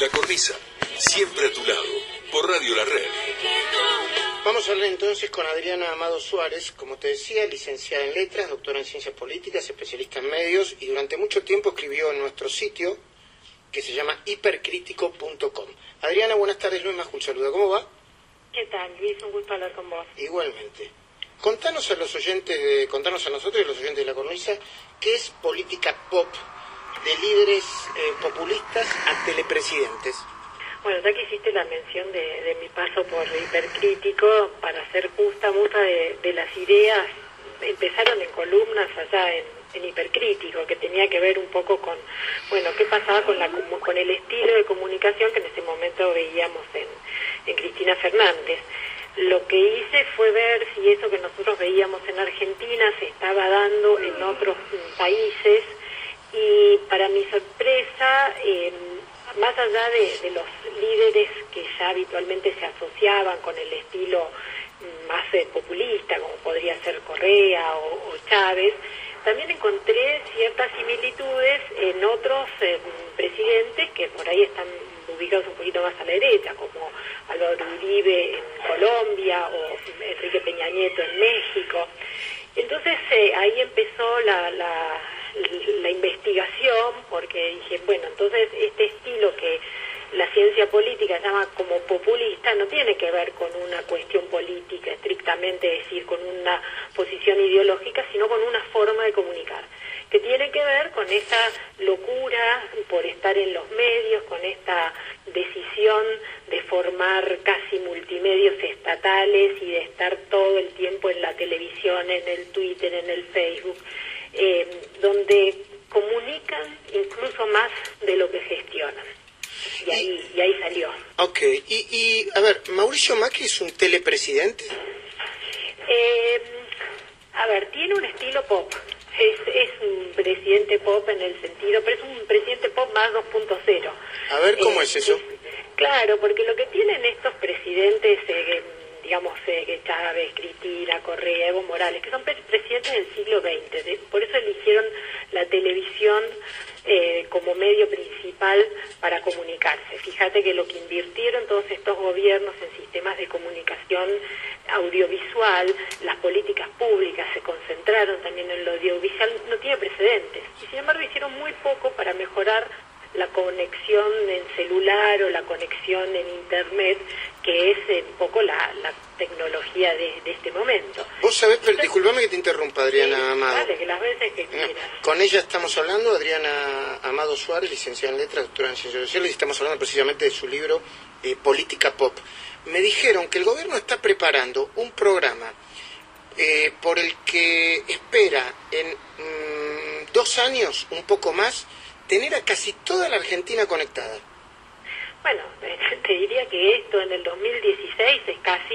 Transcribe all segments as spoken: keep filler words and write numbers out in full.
La Cornisa, siempre a tu lado, por Radio La Red. Vamos a hablar entonces con Adriana Amado Suárez, como te decía, licenciada en Letras, doctora en Ciencias Políticas, especialista en medios, y durante mucho tiempo escribió en nuestro sitio, que se llama hipercrítico punto com. Adriana, buenas tardes, Luis Majul saluda, ¿cómo va? ¿Qué tal, Luis? Un gusto hablar con vos. Igualmente. Contanos a los oyentes, de, contanos a nosotros y a los oyentes de La Cornisa, ¿qué es política pop de líderes eh, populistas a telepresidentes? Bueno, ya que hiciste la mención de, de mi paso por hipercrítico, para ser justa, muchas de, de las ideas empezaron en columnas allá en, en hipercrítico, que tenía que ver un poco con, bueno, qué pasaba con, la, con el estilo de comunicación que en ese momento veíamos en, en Cristina Fernández. Lo que hice fue ver si eso que nosotros veíamos en Argentina se estaba dando en otros países, y para mi sorpresa, eh, más allá de, de los líderes que ya habitualmente se asociaban con el estilo más eh, populista, como podría ser Correa o, o Chávez, también encontré ciertas similitudes en otros eh, presidentes que por ahí están ubicados un poquito más a la derecha, como Álvaro Uribe en Colombia o Enrique Peña Nieto en México. Entonces eh, ahí empezó la, la, la investigación, porque dije, bueno, entonces este estilo que la ciencia política llama como populista no tiene que ver con una cuestión política estrictamente, es decir, con una posición ideológica, sino con una forma de comunicar, que tiene que ver con esa locura por estar en los medios, con esta decisión de formar casi multimedios estatales y de estar todo el tiempo en la televisión, en el Twitter, en el Facebook, eh, donde comunican incluso más de lo que gestionan. Y ahí, y ahí salió. Ok, y, y a ver, ¿Mauricio Macri es un telepresidente? Eh, a ver, tiene un estilo pop. Es, es un presidente pop en el sentido, pero es un presidente pop más dos punto cero. A ver, ¿cómo eh, es eso? Es, claro, porque lo que tienen estos presidentes, eh, digamos, eh, Chávez, Cristina, Correa, Evo Morales, que son pre presidentes del siglo veinte, de, por eso eligieron la televisión eh, como medio principal para comunicarse. Fíjate que lo que invirtieron todos estos gobiernos en sistemas de comunicación audiovisual, las políticas públicas se concentraron también en lo audiovisual, no tiene precedentes. Y sin embargo hicieron muy poco para mejorar la conexión en celular o la conexión en internet, que es un poco la, la tecnología de, de este momento. Vos sabés, pero disculpame que te interrumpa, Adriana sí, Amado. Vale, que las veces que quieras. No, con ella estamos hablando, Adriana Amado Suárez, licenciada en Letras, doctora en Ciencias Sociales, y estamos hablando precisamente de su libro eh, Política Pop. Me dijeron que el gobierno está preparando un programa eh, por el que espera en mmm, dos años, un poco más, tener a casi toda la Argentina conectada. Bueno, te diría que esto en el dos mil dieciséis es casi,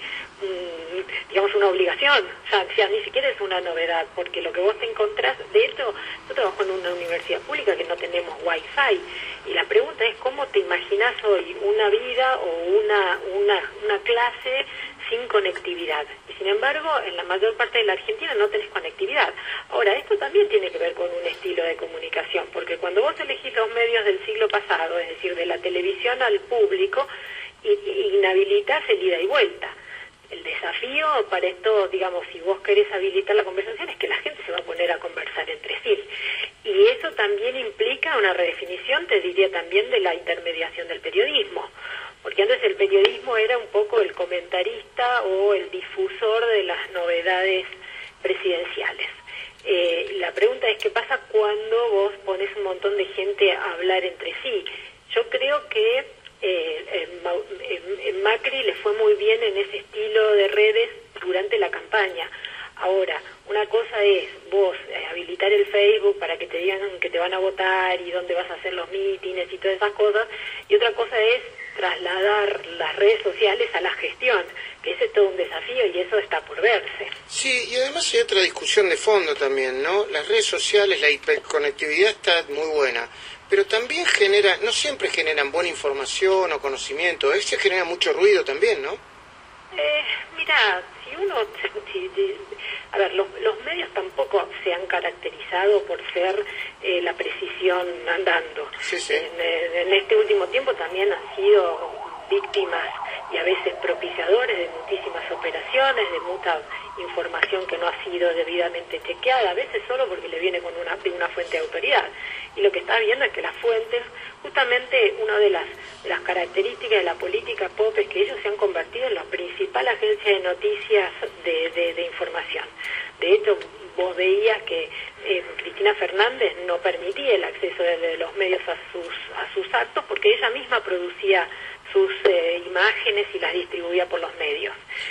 mmm, digamos, una obligación. O sea, o sea, ni siquiera es una novedad, porque lo que vos te encontrás, de hecho, yo trabajo en una universidad pública que no tenemos wifi, y la pregunta es cómo te imaginás hoy una vida o una, una, una clase sin conectividad. Y sin embargo, en la mayor parte de la Argentina no tenés conectividad. Ahora, esto también tiene que ver con un estilo de comunicación, porque cuando vos elegís los medios del siglo pasado, es decir, de la televisión al público, inhabilitás el ida y vuelta. El desafío para esto, digamos, si vos querés habilitar la conversación, es que la gente se va a poner a conversar entre sí. Y eso también implica una redefinición, te diría también, de la intermediación del periodismo. Porque antes el periodismo era un poco el comentarista o el difusor de las novedades presidenciales. Eh, la pregunta es qué pasa cuando vos pones un montón de gente a hablar entre sí. Yo creo que eh, eh, eh, Macri le fue muy bien en ese estilo de redes durante la campaña. Ahora, una cosa es vos eh, habilitar el Facebook para que te digan que te van a votar y dónde vas a hacer los mítines y todas esas cosas, y otra cosa es trasladar las redes sociales a la gestión, que ese es todo un desafío y eso está por verse. Sí, y además hay otra discusión de fondo también, ¿no? Las redes sociales, la hiperconectividad está muy buena, pero también genera, no siempre generan buena información o conocimiento, a veces genera mucho ruido también, ¿no? Eh, mira, si uno, si, si, a ver, los, los medios tampoco se han caracterizado por ser eh, la precisión andando. Sí, sí. En, en este último tiempo también han sido víctimas y a veces propiciadores de muchísimas operaciones, de mucha información que no ha sido debidamente chequeada, a veces solo porque le viene con una, de una fuente de autoridad. Y lo que está viendo es que las fuentes, justamente una de las, de las características de la política pop es que ellos se han convertido en la principal agencia de noticias de, de, de información. De hecho, vos veías que eh, Cristina Fernández no permitía el acceso de, de los medios a sus, a sus actos porque ella misma producía sus eh, imágenes y las distribuía por los medios.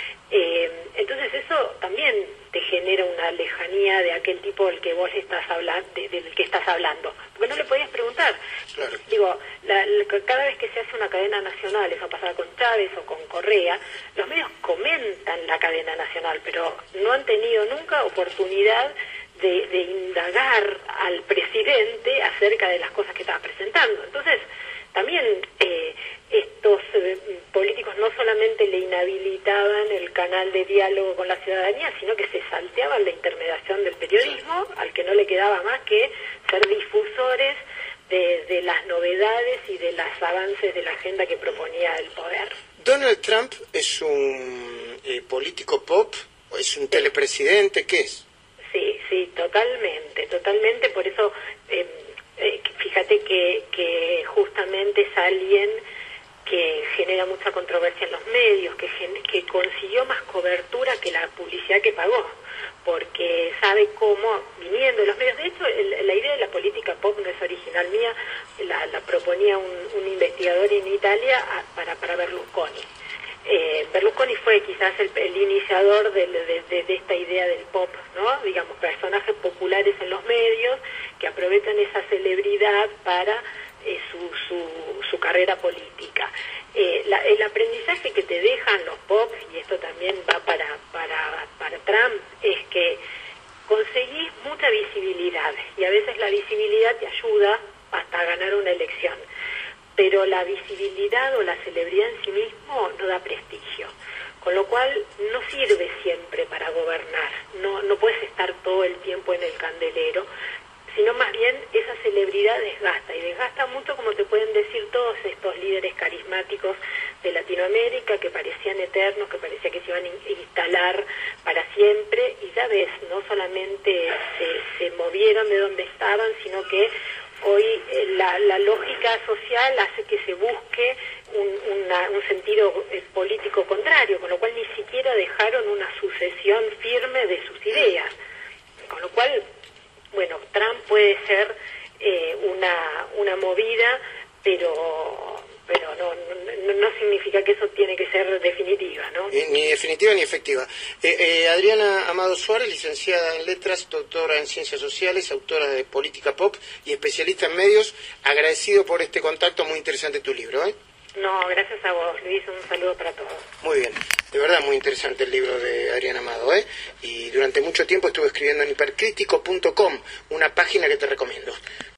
Eh, entonces eso también te genera una lejanía de aquel tipo del que vos estás hablando, de, del que estás hablando, porque no le podías preguntar. Claro. Digo, la, la, cada vez que se hace una cadena nacional, eso pasaba con Chávez o con Correa, los medios comentan la cadena nacional, pero no han tenido nunca oportunidad de, de indagar al presidente acerca de las cosas que estaba presentando. Entonces, también eh, estos eh, políticos no solamente le inhabilitaban el canal de diálogo con la ciudadanía, sino que se salteaban la intermediación del periodismo, al que no le quedaba más que ser difusores de, de las novedades y de los avances de la agenda que proponía el poder. ¿Donald Trump es un eh, político pop o es un telepresidente? ¿Qué es? Sí, sí, totalmente, totalmente, por eso... Eh, Eh, fíjate que, que justamente es alguien que genera mucha controversia en los medios, que, gen, que consiguió más cobertura que la publicidad que pagó, porque sabe cómo, viniendo de los medios, de hecho el, la idea de la política pop no es original mía, la, la proponía un, un investigador en Italia a, para, para Berlusconi. Eh, Berlusconi fue quizás el, el iniciador de, de, de, de esta idea del pop, ¿no? Digamos, personajes populares en los medios que aprovechan esa celebridad para eh, su, su, su carrera política. Eh, la, el aprendizaje que te dejan los pops, y esto también va para, para, para Trump, es que conseguís mucha visibilidad, y a veces la visibilidad te ayuda hasta a ganar una elección. Pero la visibilidad o la celebridad en sí mismo no da prestigio, con lo cual no sirve siempre para gobernar, no, no puedes estar todo el tiempo en el candelero, sino más bien esa celebridad desgasta, y desgasta mucho, como te pueden decir todos estos líderes carismáticos de Latinoamérica que parecían eternos, que parecía que se iban a instalar para siempre, y ya ves, no solamente se, se movieron de donde estaban, sino que hoy eh, la, la lógica social hace que se busque un, una, un sentido eh, político contrario, con lo cual ni siquiera dejaron una sucesión firme de sus ideas. Con lo cual, bueno, Trump puede ser eh, una, una movida, pero pero no, no, no significa que eso tiene que ser definitiva, ¿no? Ni, ni definitiva ni efectiva. Eh, eh, Adriana Amado Suárez, licenciada en Letras, doctora en Ciencias Sociales, autora de Política Pop y especialista en medios, agradecido por este contacto, muy interesante tu libro, ¿eh? No, gracias a vos, Luis, un saludo para todos. Muy bien, de verdad muy interesante el libro de Adriana Amado, ¿eh? Y durante mucho tiempo estuve escribiendo en hipercrítico punto com, una página que te recomiendo.